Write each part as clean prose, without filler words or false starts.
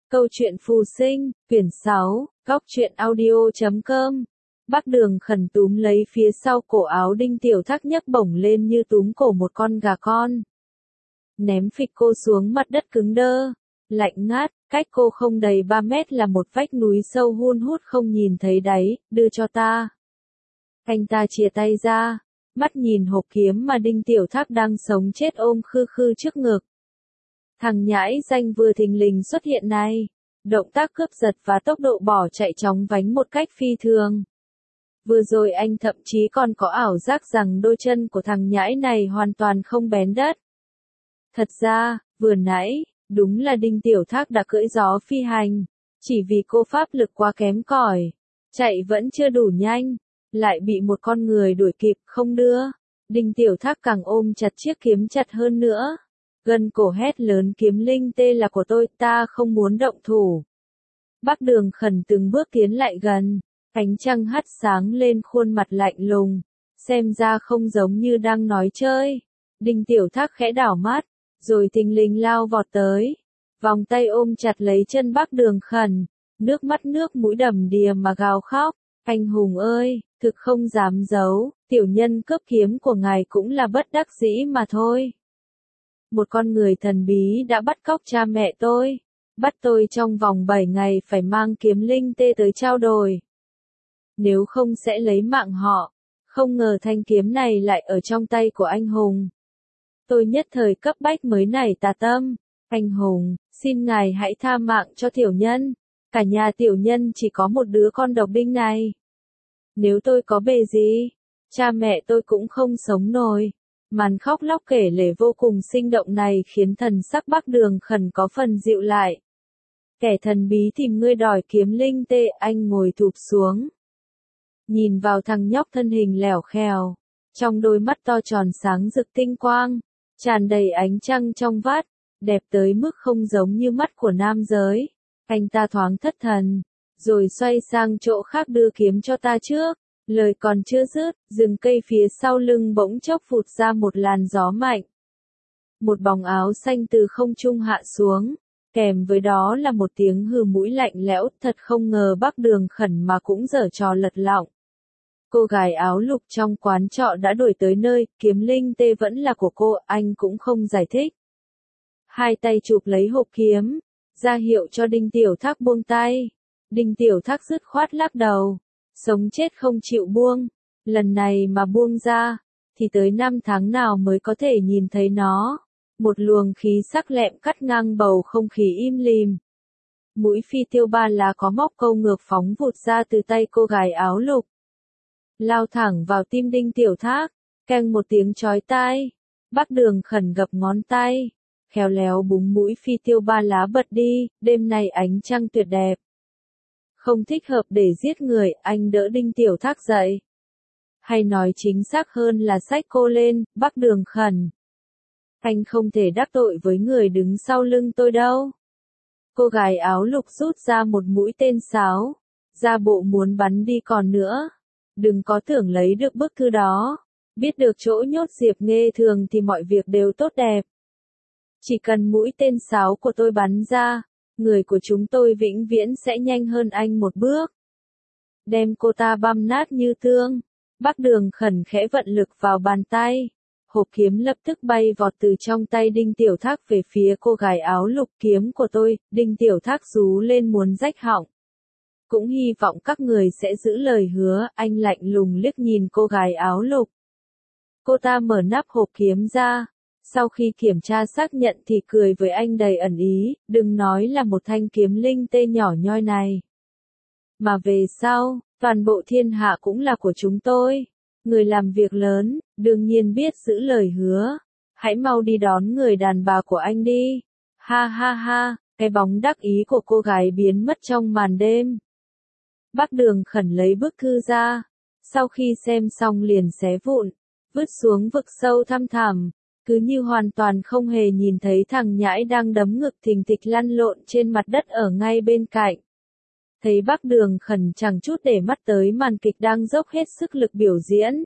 Câu chuyện phù sinh, quyển 6, góc truyện audio.com. Bác Đường khẩn túm lấy phía sau cổ áo Đinh Tiểu Thác nhấc bổng lên như túm cổ một con gà con. Ném phịch cô xuống mặt đất cứng đơ, lạnh ngát, cách cô không đầy 3 mét là một vách núi sâu hun hút không nhìn thấy đáy, đưa cho ta. Anh ta chìa tay ra, mắt nhìn hộp kiếm mà Đinh Tiểu Thác đang sống chết ôm khư khư trước ngực. Thằng nhãi danh vừa thình lình xuất hiện này, động tác cướp giật và tốc độ bỏ chạy chóng vánh một cách phi thường. Vừa rồi anh thậm chí còn có ảo giác rằng đôi chân của thằng nhãi này hoàn toàn không bén đất. Thật ra, vừa nãy, đúng là Đinh Tiểu Thác đã cưỡi gió phi hành, chỉ vì cô pháp lực quá kém cỏi, chạy vẫn chưa đủ nhanh, lại bị một con người đuổi kịp không đưa. Đinh Tiểu Thác càng ôm chặt chiếc kiếm chặt hơn nữa. Gân cổ hét lớn, kiếm linh tê là của tôi, ta không muốn động thủ. Bác Đường khẩn từng bước tiến lại gần, ánh trăng hắt sáng lên khuôn mặt lạnh lùng, xem ra không giống như đang nói chơi. Đinh Tiểu Thác khẽ đảo mắt, rồi thình lình lao vọt tới, vòng tay ôm chặt lấy chân Bác Đường khẩn, nước mắt nước mũi đầm đìa mà gào khóc. Anh hùng ơi, thực không dám giấu, tiểu nhân cướp kiếm của ngài cũng là bất đắc dĩ mà thôi. Một con người thần bí đã bắt cóc cha mẹ tôi, bắt tôi trong vòng 7 ngày phải mang kiếm linh tê tới trao đổi. Nếu không sẽ lấy mạng họ, không ngờ thanh kiếm này lại ở trong tay của anh hùng. Tôi nhất thời cấp bách mới nảy tà tâm, anh hùng, xin ngài hãy tha mạng cho tiểu nhân, cả nhà tiểu nhân chỉ có một đứa con độc đinh này. Nếu tôi có bề gì, cha mẹ tôi cũng không sống nổi. Màn khóc lóc kể lể vô cùng sinh động này khiến thần sắc Bác Đường khẩn có phần dịu lại. Kẻ thần bí tìm ngươi đòi kiếm linh tê, anh ngồi thụp xuống. Nhìn vào thằng nhóc thân hình lẻo khèo, trong đôi mắt to tròn sáng rực tinh quang, tràn đầy ánh trăng trong vắt, đẹp tới mức không giống như mắt của nam giới. Anh ta thoáng thất thần, rồi xoay sang chỗ khác đưa kiếm cho ta trước. Lời còn chưa dứt, rừng cây phía sau lưng bỗng chốc phụt ra một làn gió mạnh. Một bóng áo xanh từ không trung hạ xuống, kèm với đó là một tiếng hừ mũi lạnh lẽo, thật không ngờ Bác Đường khẩn mà cũng giở trò lật lọng. Cô gái áo lục trong quán trọ đã đuổi tới nơi, kiếm linh tê vẫn là của cô, anh cũng không giải thích. Hai tay chụp lấy hộp kiếm, ra hiệu cho Đinh Tiểu Thác buông tay. Đinh Tiểu Thác dứt khoát lắc đầu. Sống chết không chịu buông, lần này mà buông ra, thì tới 5 tháng nào mới có thể nhìn thấy nó. Một luồng khí sắc lẹm cắt ngang bầu không khí im lìm. Mũi phi tiêu 3 lá có móc câu ngược phóng vụt ra từ tay cô gái áo lục. Lao thẳng vào tim Đinh Tiểu Thác, keng một tiếng chói tai. Bác Đường khẩn gập ngón tay, khéo léo búng mũi phi tiêu 3 lá bật đi, đêm nay ánh trăng tuyệt đẹp. Không thích hợp để giết người, anh đỡ Đinh Tiểu Thác dậy. Hay nói chính xác hơn là xách cô lên, Bác Đường khẩn. Anh không thể đắc tội với người đứng sau lưng tôi đâu. Cô gái áo lục rút ra một mũi tên sáo, ra bộ muốn bắn đi còn nữa. Đừng có tưởng lấy được bức thư đó, biết được chỗ nhốt Diệp Nghê Thường thì mọi việc đều tốt đẹp. Chỉ cần mũi tên sáo của tôi bắn ra, người của chúng tôi vĩnh viễn sẽ nhanh hơn anh một bước. Đem cô ta băm nát như tương. Bác Đường khẩn khẽ vận lực vào bàn tay. Hộp kiếm lập tức bay vọt từ trong tay Đinh Tiểu Thác về phía cô gái áo lục. Kiếm của tôi, Đinh Tiểu Thác rú lên muốn rách họng. Cũng hy vọng các người sẽ giữ lời hứa, anh lạnh lùng liếc nhìn cô gái áo lục. Cô ta mở nắp hộp kiếm ra. Sau khi kiểm tra xác nhận thì cười với anh đầy ẩn ý, đừng nói là một thanh kiếm linh tê nhỏ nhoi này. Mà về sau, toàn bộ thiên hạ cũng là của chúng tôi. Người làm việc lớn, đương nhiên biết giữ lời hứa. Hãy mau đi đón người đàn bà của anh đi. Ha ha ha, cái bóng đắc ý của cô gái biến mất trong màn đêm. Bác Đường khẩn lấy bức thư ra. Sau khi xem xong liền xé vụn, vứt xuống vực sâu thăm thẳm. Cứ như hoàn toàn không hề nhìn thấy thằng nhãi đang đấm ngực thình thịch lăn lộn trên mặt đất ở ngay bên cạnh. Thấy Bác Đường khẩn chẳng chút để mắt tới màn kịch đang dốc hết sức lực biểu diễn.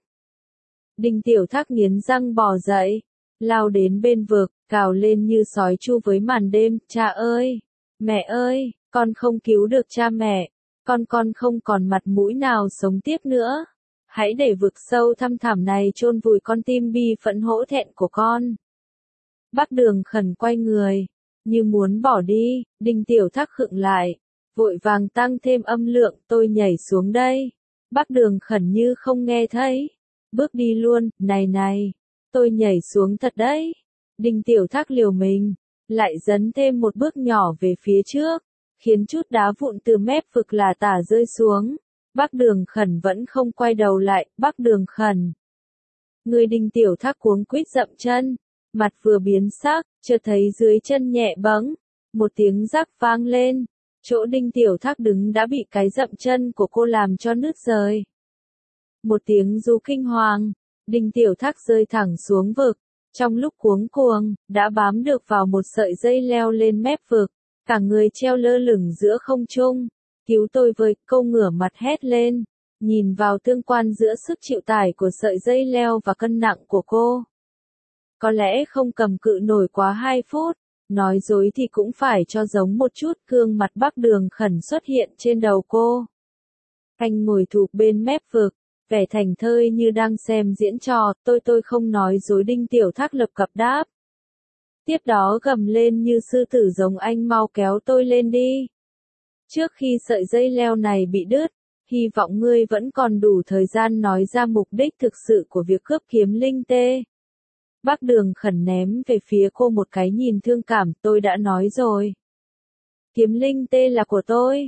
Đinh Tiểu Thác nghiến răng bò dậy, lao đến bên vực, cào lên như sói chu với màn đêm, cha ơi! Mẹ ơi, con không cứu được cha mẹ, con không còn mặt mũi nào sống tiếp nữa. Hãy để vực sâu thăm thẳm này chôn vùi con tim bi phẫn hổ thẹn của con. Bác Đường Khẩn quay người, như muốn bỏ đi, Đinh Tiểu Thác khựng lại, vội vàng tăng thêm âm lượng, tôi nhảy xuống đây. Bác Đường Khẩn như không nghe thấy, bước đi luôn, này, tôi nhảy xuống thật đấy. Đinh Tiểu Thác liều mình, lại dấn thêm một bước nhỏ về phía trước, khiến chút đá vụn từ mép vực là tả rơi xuống. Bác Đường Khẩn vẫn không quay đầu lại, Bác Đường Khẩn. Người Đinh Tiểu Thác cuống quýt dậm chân, mặt vừa biến sắc, chợt thấy dưới chân nhẹ bẫng, một tiếng rắc vang lên, chỗ Đinh Tiểu Thác đứng đã bị cái dậm chân của cô làm cho nứt rời. Một tiếng rú kinh hoàng, Đinh Tiểu Thác rơi thẳng xuống vực, trong lúc cuống cuồng, đã bám được vào một sợi dây leo lên mép vực, cả người treo lơ lửng giữa không trung. Cứu tôi với, câu ngửa mặt hét lên, nhìn vào tương quan giữa sức chịu tải của sợi dây leo và cân nặng của cô. Có lẽ không cầm cự nổi quá 2 phút, nói dối thì cũng phải cho giống một chút, gương mặt Bác Đường Khẩn xuất hiện trên đầu cô. Anh ngồi thụp bên mép vực, vẻ thành thơi như đang xem diễn trò, tôi không nói dối. Đinh Tiểu Thác lập cập đáp. Tiếp đó gầm lên như sư tử giống, anh mau kéo tôi lên đi. Trước khi sợi dây leo này bị đứt, hy vọng ngươi vẫn còn đủ thời gian nói ra mục đích thực sự của việc cướp kiếm linh tê. Bác Đường Khẩn ném về phía cô một cái nhìn thương cảm, tôi đã nói rồi. Kiếm linh tê là của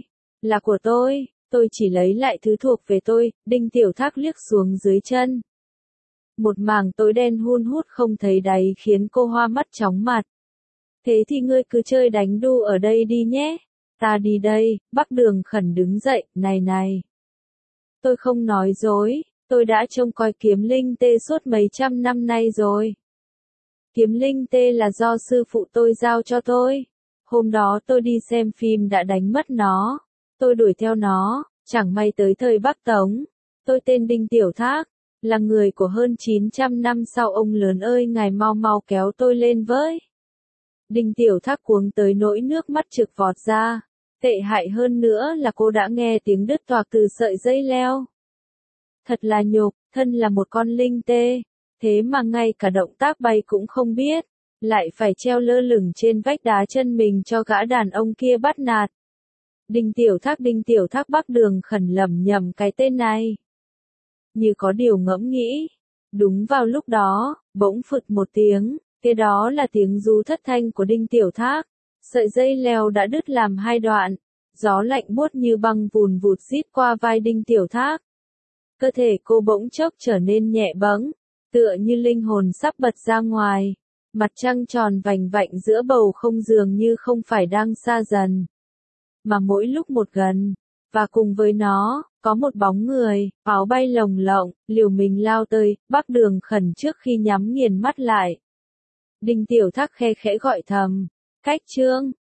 tôi chỉ lấy lại thứ thuộc về tôi. Đinh Tiểu Thác liếc xuống dưới chân. Một mảng tối đen hun hút không thấy đáy khiến cô hoa mắt chóng mặt. Thế thì ngươi cứ chơi đánh đu ở đây đi nhé. Ta đi đây. Bác Đường Khẩn đứng dậy, này. Tôi không nói dối, tôi đã trông coi kiếm linh tê suốt mấy trăm năm nay rồi. Kiếm linh tê là do sư phụ tôi giao cho tôi. Hôm đó tôi đi xem phim đã đánh mất nó. Tôi đuổi theo nó, chẳng may tới thời Bắc Tống. Tôi tên Đinh Tiểu Thác, là người của hơn 900 năm sau. Ông lớn ơi, ngài mau kéo tôi lên với. Đinh Tiểu Thác cuống tới nỗi nước mắt trực vọt ra. Tệ hại hơn nữa là cô đã nghe tiếng đứt toạc từ sợi dây leo. Thật là nhục, thân là một con linh tê, thế mà ngay cả động tác bay cũng không biết, lại phải treo lơ lửng trên vách đá chân mình cho gã đàn ông kia bắt nạt. Đinh Tiểu Thác. Bác Đường Khẩn lẩm nhẩm cái tên này. Như có điều ngẫm nghĩ. Đúng vào lúc đó, bỗng phụt một tiếng, kế đó là tiếng rú thất thanh của Đinh Tiểu Thác. Sợi dây leo đã đứt làm 2 đoạn, gió lạnh buốt như băng vùn vụt rít qua vai Đinh Tiểu Thác. Cơ thể cô bỗng chốc trở nên nhẹ bẫng, tựa như linh hồn sắp bật ra ngoài. Mặt trăng tròn vành vạnh giữa bầu không dường như không phải đang xa dần, mà mỗi lúc một gần, và cùng với nó, có một bóng người, áo bay lồng lộng, liều mình lao tới. Bác Đường Khẩn trước khi nhắm nghiền mắt lại. Đinh Tiểu Thác khe khẽ gọi thầm, cách Trương.